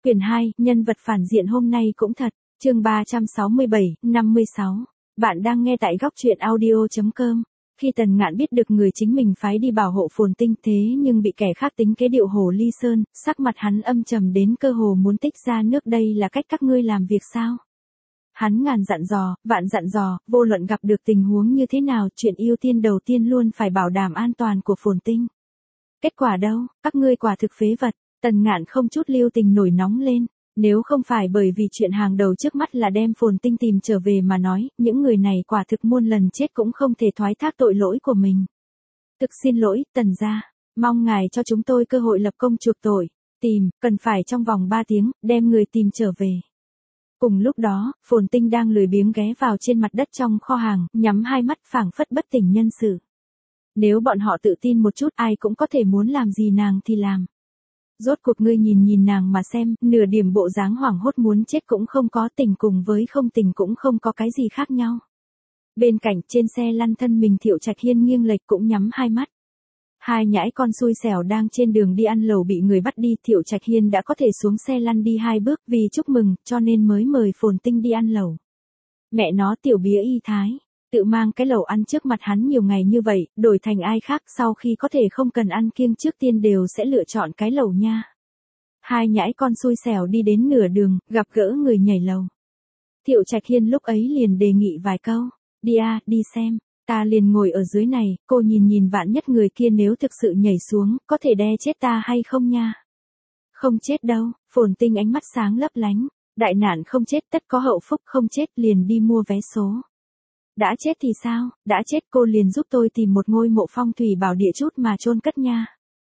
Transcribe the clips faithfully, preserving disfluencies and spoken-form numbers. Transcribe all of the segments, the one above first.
Quyển hai, nhân vật phản diện hôm nay cũng thật, chương ba trăm sáu mươi bảy, năm mươi sáu. Bạn đang nghe tại góc truyện audio chấm com. Khi Tần Ngạn biết được người chính mình phái đi bảo hộ Phồn Tinh thế nhưng bị kẻ khác tính kế điệu Hồ Ly Sơn, sắc mặt hắn âm trầm đến cơ hồ muốn tích ra nước. Đây là cách các ngươi làm việc sao? Hắn ngàn dặn dò, vạn dặn dò, vô luận gặp được tình huống như thế nào, chuyện ưu tiên đầu tiên luôn phải bảo đảm an toàn của Phồn Tinh. Kết quả đâu, các ngươi quả thực phế vật. Tần Ngạn không chút lưu tình nổi nóng lên, nếu không phải bởi vì chuyện hàng đầu trước mắt là đem Phồn Tinh tìm trở về mà nói, những người này quả thực muôn lần chết cũng không thể thoái thác tội lỗi của mình. Thực xin lỗi, Tần gia, mong ngài cho chúng tôi cơ hội lập công chuộc tội, tìm, cần phải trong vòng ba tiếng, đem người tìm trở về. Cùng lúc đó, Phồn Tinh đang lười biếng ghé vào trên mặt đất trong kho hàng, nhắm hai mắt phảng phất bất tỉnh nhân sự. Nếu bọn họ tự tin một chút, ai cũng có thể muốn làm gì nàng thì làm. Rốt cuộc ngươi nhìn nhìn nàng mà xem, nửa điểm bộ dáng hoảng hốt muốn chết cũng không có, tình cùng với không tình cũng không có cái gì khác nhau. Bên cạnh trên xe lăn thân mình Thiệu Trạch Hiên nghiêng lệch cũng nhắm hai mắt. Hai nhãi con xui xẻo đang trên đường đi ăn lẩu bị người bắt đi, Thiệu Trạch Hiên đã có thể xuống xe lăn đi hai bước vì chúc mừng, cho nên mới mời Phồn Tinh đi ăn lẩu. Mẹ nó tiểu bía y thái, tự mang cái lẩu ăn trước mặt hắn nhiều ngày như vậy, đổi thành ai khác sau khi có thể không cần ăn kiêng trước tiên đều sẽ lựa chọn cái lẩu nha. Hai nhãi con xui xẻo đi đến nửa đường, gặp gỡ người nhảy lầu. Thiệu Trạch Hiên lúc ấy liền đề nghị vài câu, đi à, đi xem, ta liền ngồi ở dưới này, cô nhìn nhìn vạn nhất người kia nếu thực sự nhảy xuống, có thể đe chết ta hay không nha. Không chết đâu, Phồn Tinh ánh mắt sáng lấp lánh, đại nạn không chết tất có hậu phúc, không chết liền đi mua vé số. Đã chết thì sao, đã chết cô liền giúp tôi tìm một ngôi mộ phong thủy bảo địa chút mà chôn cất nha.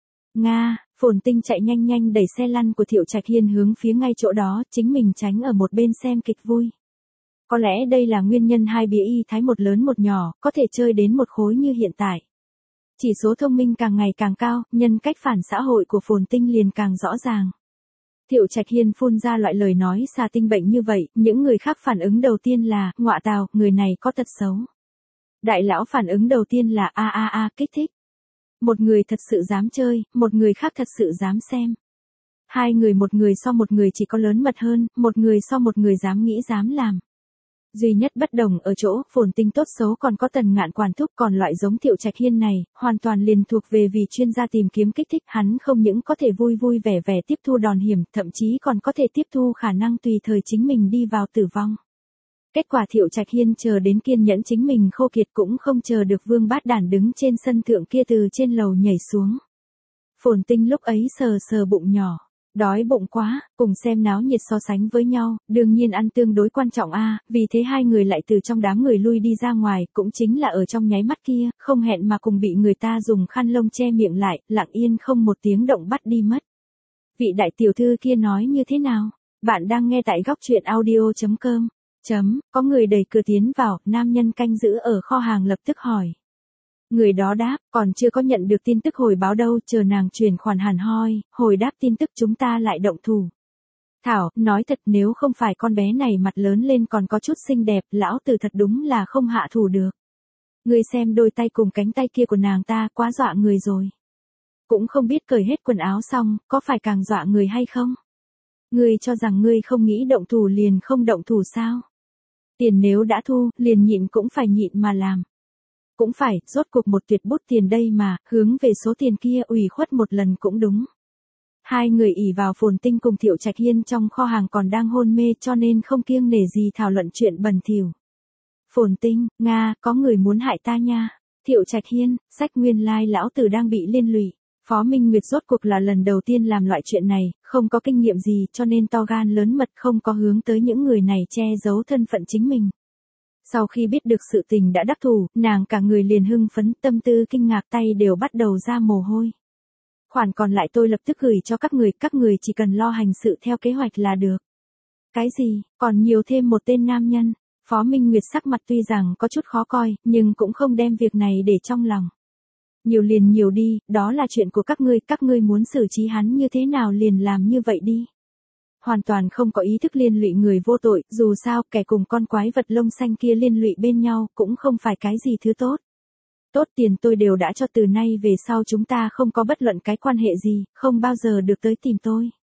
Nga, Phồn Tinh chạy nhanh nhanh đẩy xe lăn của Thiệu Trạch Hiên hướng phía ngay chỗ đó, chính mình tránh ở một bên xem kịch vui. Có lẽ đây là nguyên nhân hai bía y thái một lớn một nhỏ, có thể chơi đến một khối như hiện tại. Chỉ số thông minh càng ngày càng cao, nhân cách phản xã hội của Phồn Tinh liền càng rõ ràng. Thiệu Trạch Hiên phun ra loại lời nói xà tinh bệnh như vậy, những người khác phản ứng đầu tiên là, ngọa tào, người này có tật xấu. Đại lão phản ứng đầu tiên là a a a kích thích. Một người thật sự dám chơi, một người khác thật sự dám xem. Hai người một người so một người chỉ có lớn mật hơn, một người so một người dám nghĩ dám làm. Duy nhất bất đồng ở chỗ, Phồn Tinh tốt xấu còn có Tần Ngạn quản thúc, còn loại giống Thiệu Trạch Hiên này, hoàn toàn liền thuộc về vì chuyên gia tìm kiếm kích thích, hắn không những có thể vui vui vẻ vẻ tiếp thu đòn hiểm, thậm chí còn có thể tiếp thu khả năng tùy thời chính mình đi vào tử vong. Kết quả Thiệu Trạch Hiên chờ đến kiên nhẫn chính mình khô kiệt cũng không chờ được Vương Bát Đản đứng trên sân thượng kia từ trên lầu nhảy xuống. Phồn Tinh lúc ấy sờ sờ bụng nhỏ. Đói bụng quá, cùng xem náo nhiệt so sánh với nhau, đương nhiên ăn tương đối quan trọng a, à, vì thế hai người lại từ trong đám người lui đi ra ngoài, cũng chính là ở trong nháy mắt kia, không hẹn mà cùng bị người ta dùng khăn lông che miệng lại, lặng yên không một tiếng động bắt đi mất. Vị đại tiểu thư kia nói như thế nào? Bạn đang nghe tại góc truyện audio chấm com. Chấm, có người đẩy cửa tiến vào, nam nhân canh giữ ở kho hàng lập tức hỏi. Người đó đáp, còn chưa có nhận được tin tức hồi báo đâu, chờ nàng chuyển khoản hẳn hoi, hồi đáp tin tức chúng ta lại động thủ. Thảo, nói thật nếu không phải con bé này mặt lớn lên còn có chút xinh đẹp, lão tử thật đúng là không hạ thủ được. Ngươi xem đôi tay cùng cánh tay kia của nàng ta, quá dọa người rồi. Cũng không biết cởi hết quần áo xong, có phải càng dọa người hay không? Ngươi cho rằng ngươi không nghĩ động thủ liền không động thủ sao? Tiền nếu đã thu, liền nhịn cũng phải nhịn mà làm. Cũng phải, rốt cuộc một tuyệt bút tiền đây mà, hướng về số tiền kia ủy khuất một lần cũng đúng. Hai người ỷ vào Phồn Tinh cùng Thiệu Trạch Hiên trong kho hàng còn đang hôn mê cho nên không kiêng nể gì thảo luận chuyện bẩn thỉu. Phồn Tinh, Nga, có người muốn hại ta nha. Thiệu Trạch Hiên, sách nguyên lai lão tử đang bị liên lụy. Phó Minh Nguyệt rốt cuộc là lần đầu tiên làm loại chuyện này, không có kinh nghiệm gì cho nên to gan lớn mật không có hướng tới những người này che giấu thân phận chính mình. Sau khi biết được sự tình đã đắc thủ, nàng cả người liền hưng phấn, tâm tư kinh ngạc, tay đều bắt đầu ra mồ hôi. Khoản còn lại tôi lập tức gửi cho các người, các người chỉ cần lo hành sự theo kế hoạch là được. Cái gì, còn nhiều thêm một tên nam nhân? Phó Minh Nguyệt sắc mặt tuy rằng có chút khó coi, nhưng cũng không đem việc này để trong lòng. Nhiều liền nhiều đi, đó là chuyện của các ngươi, các ngươi muốn xử trí hắn như thế nào liền làm như vậy đi. Hoàn toàn không có ý thức liên lụy người vô tội, dù sao kẻ cùng con quái vật lông xanh kia liên lụy bên nhau cũng không phải cái gì thứ tốt. Tốt, tiền tôi đều đã cho, từ nay về sau chúng ta không có bất luận cái quan hệ gì, không bao giờ được tới tìm tôi.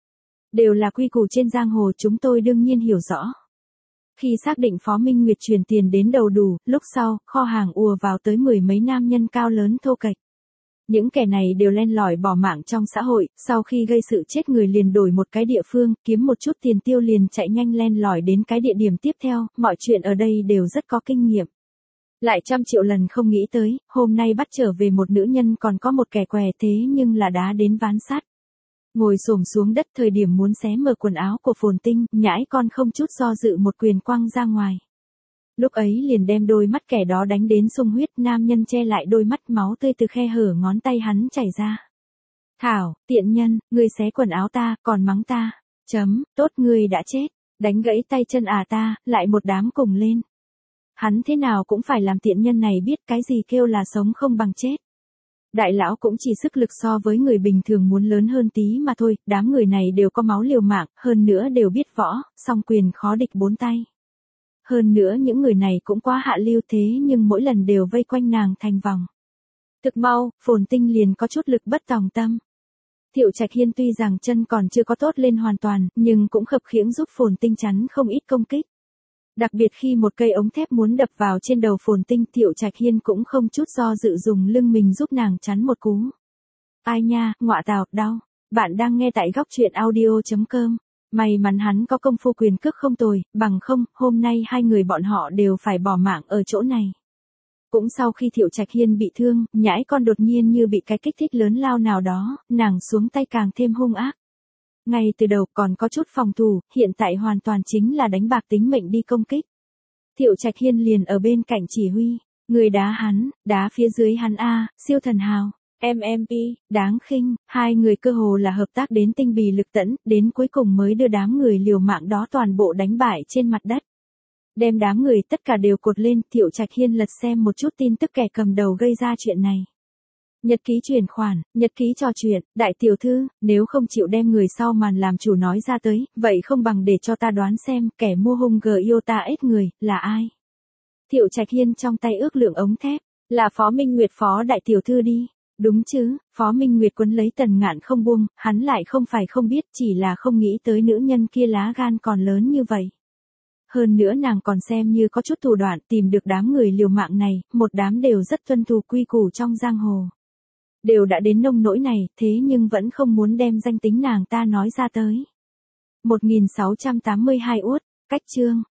Đều là quy củ trên giang hồ chúng tôi đương nhiên hiểu rõ. Khi xác định Phó Minh Nguyệt chuyển tiền đến đầu đủ, lúc sau, kho hàng ùa vào tới mười mấy nam nhân cao lớn thô kệch. Những kẻ này đều len lỏi bỏ mạng trong xã hội, sau khi gây sự chết người liền đổi một cái địa phương, kiếm một chút tiền tiêu liền chạy nhanh len lỏi đến cái địa điểm tiếp theo, mọi chuyện ở đây đều rất có kinh nghiệm. Lại trăm triệu lần không nghĩ tới, hôm nay bắt trở về một nữ nhân còn có một kẻ què thế nhưng là đá đến ván sắt. Ngồi xổm xuống đất thời điểm muốn xé mở quần áo của Phồn Tinh, nhãi con không chút do dự một quyền quăng ra ngoài. Lúc ấy liền đem đôi mắt kẻ đó đánh đến sung huyết, nam nhân che lại đôi mắt, máu tươi từ khe hở ngón tay hắn chảy ra. Thảo, tiện nhân, ngươi xé quần áo ta, còn mắng ta. Chấm, tốt ngươi đã chết, đánh gãy tay chân à ta, lại một đám cùng lên. Hắn thế nào cũng phải làm tiện nhân này biết cái gì kêu là sống không bằng chết. Đại lão cũng chỉ sức lực so với người bình thường muốn lớn hơn tí mà thôi, đám người này đều có máu liều mạng, hơn nữa đều biết võ, song quyền khó địch bốn tay. Hơn nữa những người này cũng quá hạ lưu thế nhưng mỗi lần đều vây quanh nàng thành vòng. Thực mau, Phồn Tinh liền có chút lực bất tòng tâm. Thiệu Trạch Hiên tuy rằng chân còn chưa có tốt lên hoàn toàn, nhưng cũng khập khiễng giúp Phồn Tinh chắn không ít công kích. Đặc biệt khi một cây ống thép muốn đập vào trên đầu Phồn Tinh, Thiệu Trạch Hiên cũng không chút do dự dùng lưng mình giúp nàng chắn một cú. Ai nha, ngọa tào, đau. Bạn đang nghe tại góc truyện audio chấm com. May mắn hắn có công phu quyền cước không tồi, bằng không, hôm nay hai người bọn họ đều phải bỏ mạng ở chỗ này. Cũng sau khi Thiệu Trạch Hiên bị thương, nhãi con đột nhiên như bị cái kích thích lớn lao nào đó, nàng xuống tay càng thêm hung ác. Ngay từ đầu còn có chút phòng thủ, hiện tại hoàn toàn chính là đánh bạc tính mệnh đi công kích. Thiệu Trạch Hiên liền ở bên cạnh chỉ huy, người đá hắn, đá phía dưới hắn a, siêu thần hào. em em pê, đáng khinh, hai người cơ hồ là hợp tác đến tinh bì lực tẫn, đến cuối cùng mới đưa đám người liều mạng đó toàn bộ đánh bại trên mặt đất. Đem đám người tất cả đều cột lên, Thiệu Trạch Hiên lật xem một chút tin tức kẻ cầm đầu gây ra chuyện này. Nhật ký chuyển khoản, nhật ký trò chuyện, đại tiểu thư, nếu không chịu đem người sau màn làm chủ nói ra tới, vậy không bằng để cho ta đoán xem, kẻ mua hung gờ yêu ta ết người, là ai? Thiệu Trạch Hiên trong tay ước lượng ống thép, là Phó Minh Nguyệt phó đại tiểu thư đi. Đúng chứ, Phó Minh Nguyệt quấn lấy Tần Ngạn không buông, hắn lại không phải không biết, chỉ là không nghĩ tới nữ nhân kia lá gan còn lớn như vậy. Hơn nữa nàng còn xem như có chút thủ đoạn tìm được đám người liều mạng này, một đám đều rất tuân thủ quy củ trong giang hồ. Đều đã đến nông nỗi này, thế nhưng vẫn không muốn đem danh tính nàng ta nói ra tới. một nghìn sáu trăm tám mươi hai uất, cách chương.